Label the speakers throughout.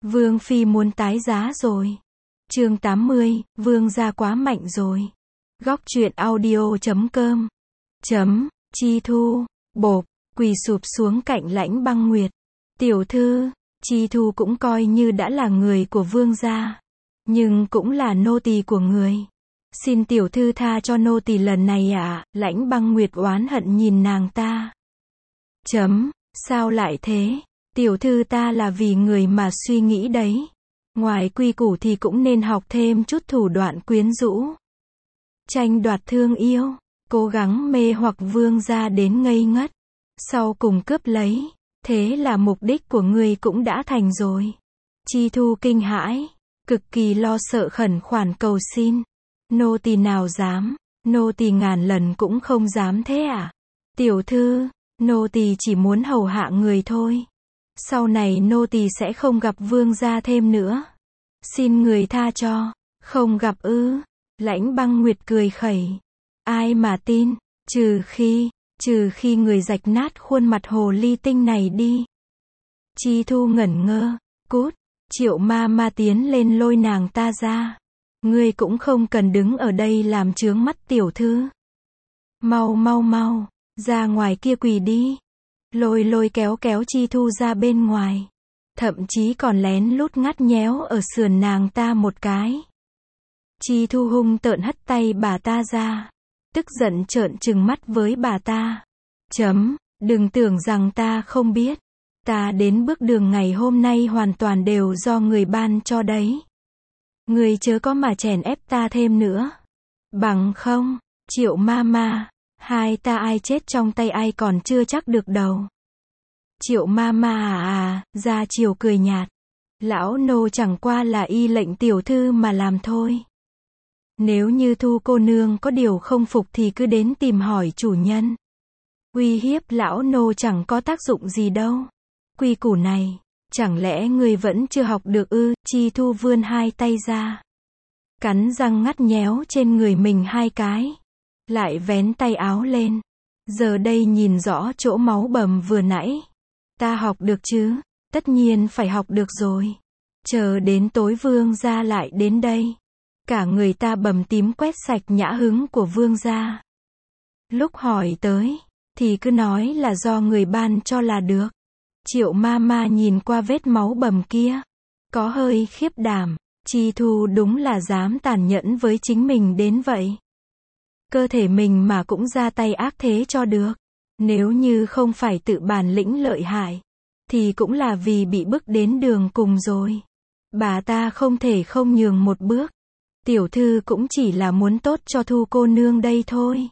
Speaker 1: Vương phi muốn tái giá rồi. Chương 80, vương gia quá mạnh rồi. Góc truyện audio.com. Chi Thu, bộp, quỳ sụp xuống cạnh Lãnh Băng Nguyệt. Tiểu thư, Chi Thu cũng coi như đã là người của vương gia, nhưng cũng là nô tỳ của người. Xin tiểu thư tha cho nô tỳ lần này ạ. Lãnh Băng Nguyệt oán hận nhìn nàng ta. Sao lại thế? Tiểu thư ta là vì người mà suy nghĩ đấy. Ngoài quy củ thì cũng nên học thêm chút thủ đoạn quyến rũ. Tranh đoạt thương yêu, cố gắng mê hoặc vương gia đến ngây ngất. Sau cùng cướp lấy. Thế là mục đích của ngươi cũng đã thành rồi. Chi Thu kinh hãi, cực kỳ lo sợ khẩn khoản cầu xin. Nô tỳ nào dám, nô tỳ ngàn lần cũng không dám thế à? Tiểu thư, nô tỳ chỉ muốn hầu hạ người thôi. Sau này nô tỳ sẽ không gặp vương gia thêm nữa. Xin người tha cho. Không gặp ư? Lãnh Băng Nguyệt cười khẩy. Ai mà tin, trừ khi người rạch nát khuôn mặt hồ ly tinh này đi. Chi Thu ngẩn ngơ, cút. Triệu ma tiến lên lôi nàng ta ra. Ngươi cũng không cần đứng ở đây làm chướng mắt tiểu thư. Mau, ra ngoài kia quỳ đi. Lôi kéo Chi Thu ra bên ngoài. Thậm chí còn lén lút ngắt nhéo ở sườn nàng ta một cái. Chi Thu hung tợn hất tay bà ta ra. Tức giận trợn trừng mắt với bà ta. Đừng tưởng rằng ta không biết. Ta đến bước đường ngày hôm nay hoàn toàn đều do người ban cho đấy. Người chớ có mà chèn ép ta thêm nữa. Bằng không, Triệu ma, hai ta ai chết trong tay ai còn chưa chắc được đâu. Triệu ma ra chiều cười nhạt. Lão nô chẳng qua là y lệnh tiểu thư mà làm thôi. Nếu như Thu cô nương có điều không phục thì cứ đến tìm hỏi chủ nhân. Uy hiếp lão nô chẳng có tác dụng gì đâu. Quy củ này, chẳng lẽ người vẫn chưa học được ư? Chi Thu vươn hai tay ra. Cắn răng ngắt nhéo trên người mình hai cái. Lại vén tay áo lên. Giờ đây nhìn rõ chỗ máu bầm vừa nãy. Ta học được chứ? Tất nhiên phải học được rồi. Chờ đến tối vương gia lại đến đây. Cả người ta bầm tím quét sạch nhã hứng của vương gia. Lúc hỏi tới, thì cứ nói là do người ban cho là được. Triệu ma nhìn qua vết máu bầm kia. Có hơi khiếp đảm. Chi Thu đúng là dám tàn nhẫn với chính mình đến vậy. Cơ thể mình mà cũng ra tay ác thế cho được. Nếu như không phải tự bản lĩnh lợi hại, thì cũng là vì bị bức đến đường cùng rồi. Bà ta không thể không nhường một bước. Tiểu thư cũng chỉ là muốn tốt cho Thu cô nương đây thôi.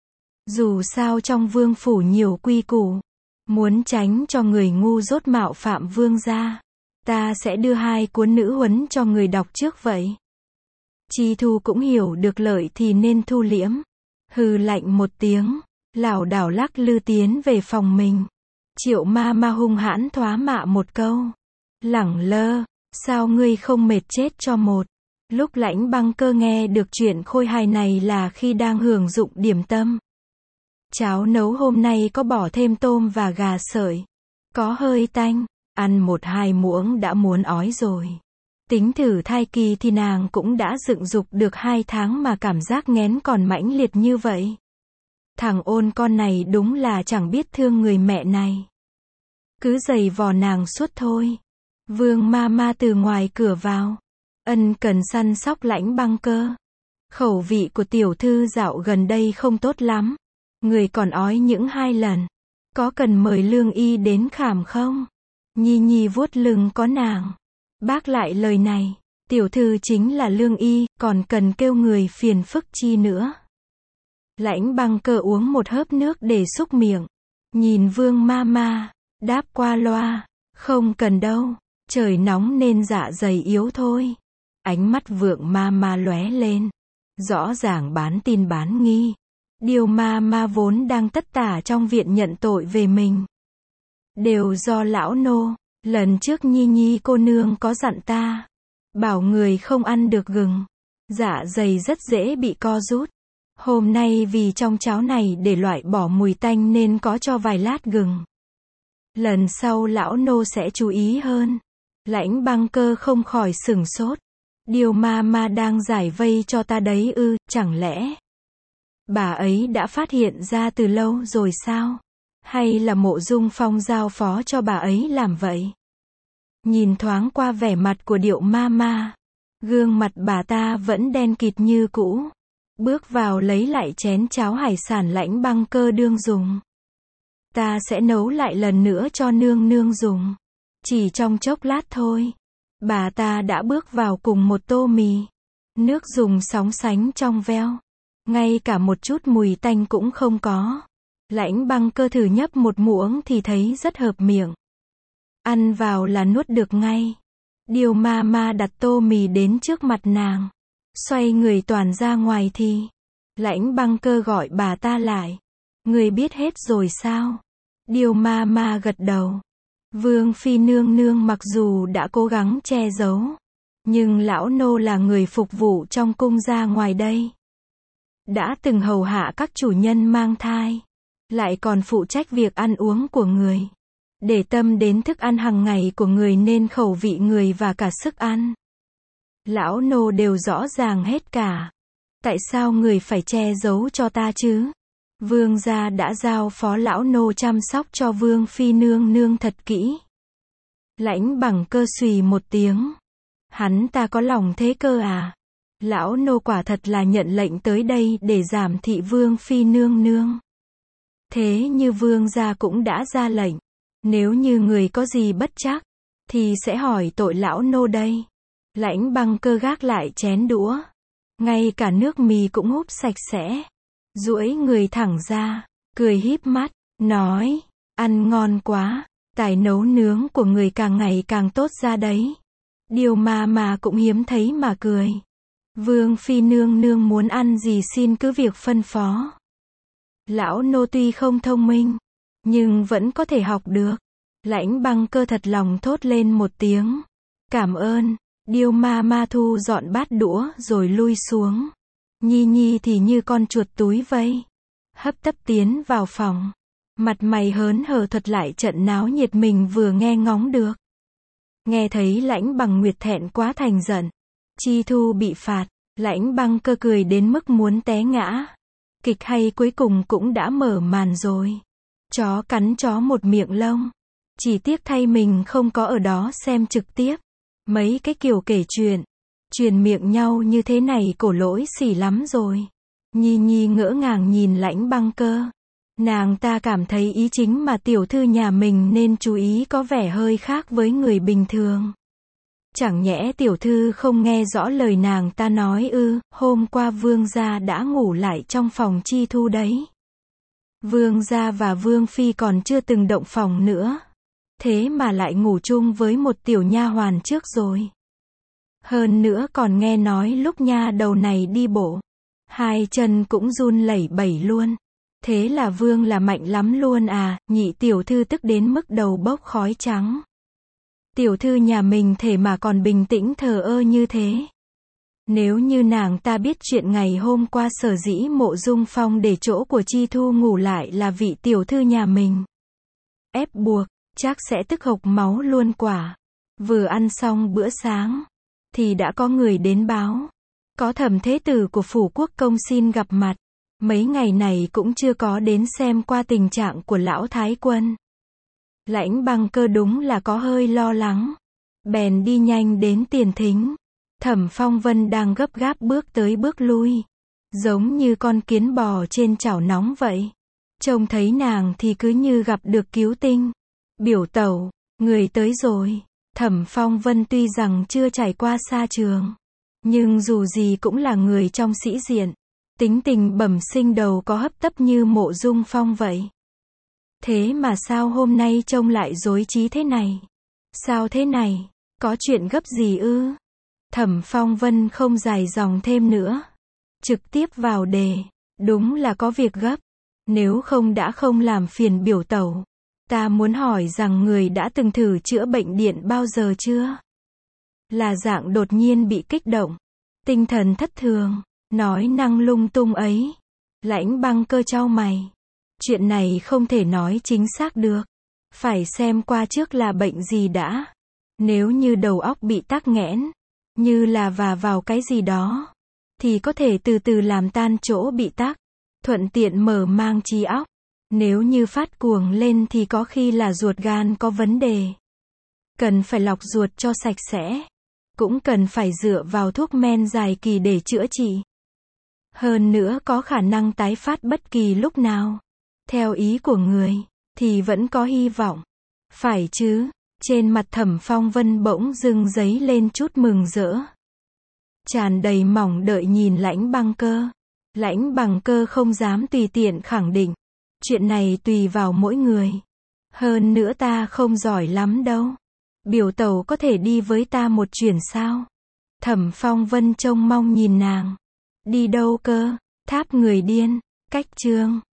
Speaker 1: Dù sao trong vương phủ nhiều quy củ. Muốn tránh cho người ngu dốt mạo phạm vương gia, ta sẽ đưa hai cuốn nữ huấn cho người đọc trước vậy. Chi Thu cũng hiểu được lợi thì nên thu liễm. Hừ lạnh một tiếng, lảo đảo lắc lư tiến về phòng mình. Triệu ma hung hãn thoá mạ một câu. Lẳng lơ, sao ngươi không mệt chết cho một. Lúc Lãnh Băng Cơ nghe được chuyện khôi hài này là khi đang hưởng dụng điểm tâm. Cháo nấu hôm nay có bỏ thêm tôm và gà sợi. Có hơi tanh, ăn 1-2 muỗng đã muốn ói rồi. Tính thử thai kỳ thì nàng cũng đã dựng dục được 2 tháng mà cảm giác nghén còn mãnh liệt như vậy. Thằng ôn con này đúng là chẳng biết thương người mẹ này. Cứ giày vò nàng suốt thôi. Vương ma từ ngoài cửa vào. Ân cần săn sóc Lãnh Băng Cơ. Khẩu vị của tiểu thư dạo gần đây không tốt lắm. Người còn ói những 2 lần. Có cần mời lương y đến khám không? Nhi vuốt lưng có nàng. Bác lại lời này. Tiểu thư chính là lương y, còn cần kêu người phiền phức chi nữa. Lãnh Băng Cơ uống một hớp nước để xúc miệng. Nhìn Vương ma, đáp qua loa. Không cần đâu, trời nóng nên dạ dày yếu thôi. Ánh mắt Vượng ma lóe lên. Rõ ràng bán tin bán nghi. Điều ma vốn đang tất tả trong viện nhận tội về mình. Đều do lão nô. Lần trước Nhi cô nương có dặn ta. Bảo người không ăn được gừng. Dạ dày rất dễ bị co rút. Hôm nay vì trong cháo này để loại bỏ mùi tanh nên có cho vài lát gừng. Lần sau lão nô sẽ chú ý hơn. Lãnh Băng Cơ không khỏi sửng sốt. Điêu ma ma đang giải vây cho ta đấy ư, chẳng lẽ bà ấy đã phát hiện ra từ lâu rồi sao? Hay là Mộ Dung Phong giao phó cho bà ấy làm vậy? Nhìn thoáng qua vẻ mặt của Điệu ma ma, gương mặt bà ta vẫn đen kịt như cũ. Bước vào lấy lại chén cháo hải sản Lãnh Băng Cơ đương dùng. Ta sẽ nấu lại lần nữa cho nương nương dùng. Chỉ trong chốc lát thôi, bà ta đã bước vào cùng một tô mì. Nước dùng sóng sánh trong veo. Ngay cả một chút mùi tanh cũng không có. Lãnh Băng Cơ thử nhấp một muỗng thì thấy rất hợp miệng. Ăn vào là nuốt được ngay. Điêu ma ma đặt tô mì đến trước mặt nàng. Xoay người toàn ra ngoài thì Lãnh Băng Cơ gọi bà ta lại. Người biết hết rồi sao? Điêu ma ma gật đầu. Vương phi nương nương mặc dù đã cố gắng che giấu, nhưng lão nô là người phục vụ trong cung ra ngoài đây. Đã từng hầu hạ các chủ nhân mang thai, lại còn phụ trách việc ăn uống của người. Để tâm đến thức ăn hàng ngày của người nên khẩu vị người và cả sức ăn. Lão nô đều rõ ràng hết cả. Tại sao người phải che giấu cho ta chứ? Vương gia đã giao phó lão nô chăm sóc cho vương phi nương nương thật kỹ. Lãnh Băng Cơ xùy một tiếng. Hắn ta có lòng thế cơ à? Lão nô quả thật là nhận lệnh tới đây để giảm thị vương phi nương nương. Thế như vương gia cũng đã ra lệnh. Nếu như người có gì bất trắc, thì sẽ hỏi tội lão nô đây. Lãnh Băng Cơ gác lại chén đũa. Ngay cả nước mì cũng húp sạch sẽ. Duỗi người thẳng ra, cười híp mắt, nói, ăn ngon quá, tài nấu nướng của người càng ngày càng tốt ra đấy. Điêu ma ma cũng hiếm thấy mà cười. Vương phi nương nương muốn ăn gì xin cứ việc phân phó. Lão nô tuy không thông minh, nhưng vẫn có thể học được. Lãnh Băng Cơ thật lòng thốt lên một tiếng. Cảm ơn. Điêu ma ma thu dọn bát đũa rồi lui xuống. Nhi Nhi thì như con chuột túi vây. Hấp tấp tiến vào phòng. Mặt mày hớn hở thuật lại trận náo nhiệt mình vừa nghe ngóng được. Nghe thấy Lãnh Bằng Nguyệt thẹn quá thành giận. Chi Thu bị phạt. Lãnh Băng Cơ cười đến mức muốn té ngã. Kịch hay cuối cùng cũng đã mở màn rồi. Chó cắn chó một miệng lông. Chỉ tiếc thay mình không có ở đó xem trực tiếp. Mấy cái kiểu kể chuyện, truyền miệng nhau như thế này cổ lỗi xỉ lắm rồi. Nhi Nhi ngỡ ngàng nhìn Lãnh Băng Cơ. Nàng ta cảm thấy ý chính mà tiểu thư nhà mình nên chú ý có vẻ hơi khác với người bình thường. Chẳng nhẽ tiểu thư không nghe rõ lời nàng ta nói ư? Hôm qua vương gia đã ngủ lại trong phòng Chi Thu đấy. Vương gia và vương phi còn chưa từng động phòng nữa. Thế mà lại ngủ chung với một tiểu nha hoàn trước rồi. Hơn nữa còn nghe nói lúc nha đầu này đi bộ, hai chân cũng run lẩy bẩy luôn. Thế là vương là mạnh lắm luôn à? Nhị tiểu thư tức đến mức đầu bốc khói trắng. Tiểu thư nhà mình thể mà còn bình tĩnh thờ ơ như thế. Nếu như nàng ta biết chuyện ngày hôm qua sở dĩ Mộ Dung Phong để chỗ của Chi Thu ngủ lại là vị tiểu thư nhà mình ép buộc, chắc sẽ tức hộc máu luôn quả. Vừa ăn xong bữa sáng, thì đã có người đến báo. Có Thẩm thế tử của Phủ Quốc Công xin gặp mặt. Mấy ngày này cũng chưa có đến xem qua tình trạng của lão thái quân. Lãnh Băng Cơ đúng là có hơi lo lắng. Bèn đi nhanh đến tiền thính. Thẩm Phong Vân đang gấp gáp bước tới bước lui. Giống như con kiến bò trên chảo nóng vậy. Trông thấy nàng thì cứ như gặp được cứu tinh. Biểu tẩu, người tới rồi. Thẩm Phong Vân tuy rằng chưa trải qua xa trường, nhưng dù gì cũng là người trong sĩ diện. Tính tình bẩm sinh đầu có hấp tấp như Mộ Dung Phong vậy. Thế mà sao hôm nay trông lại rối trí thế này? Sao thế này? Có chuyện gấp gì ư? Thẩm Phong Vân không dài dòng thêm nữa. Trực tiếp vào đề. Đúng là có việc gấp. Nếu không đã không làm phiền biểu tẩu. Ta muốn hỏi rằng người đã từng thử chữa bệnh điện bao giờ chưa? Là dạng đột nhiên bị kích động. Tinh thần thất thường. Nói năng lung tung ấy. Lãnh Băng Cơ chau mày. Chuyện này không thể nói chính xác được. Phải xem qua trước là bệnh gì đã. Nếu như đầu óc bị tắc nghẽn, như là vả vào cái gì đó, thì có thể từ từ làm tan chỗ bị tắc, thuận tiện mở mang trí óc. Nếu như phát cuồng lên thì có khi là ruột gan có vấn đề. Cần phải lọc ruột cho sạch sẽ. Cũng cần phải dựa vào thuốc men dài kỳ để chữa trị. Hơn nữa có khả năng tái phát bất kỳ lúc nào. Theo ý của người, thì vẫn có hy vọng. Phải chứ? Trên mặt Thẩm Phong Vân bỗng dưng dấy lên chút mừng rỡ. Tràn đầy mong đợi nhìn Lãnh Băng Cơ. Lãnh Bằng Cơ không dám tùy tiện khẳng định. Chuyện này tùy vào mỗi người. Hơn nữa ta không giỏi lắm đâu. Biểu tẩu có thể đi với ta một chuyến sao? Thẩm Phong Vân trông mong nhìn nàng. Đi đâu cơ? Tháp người điên. Cách chương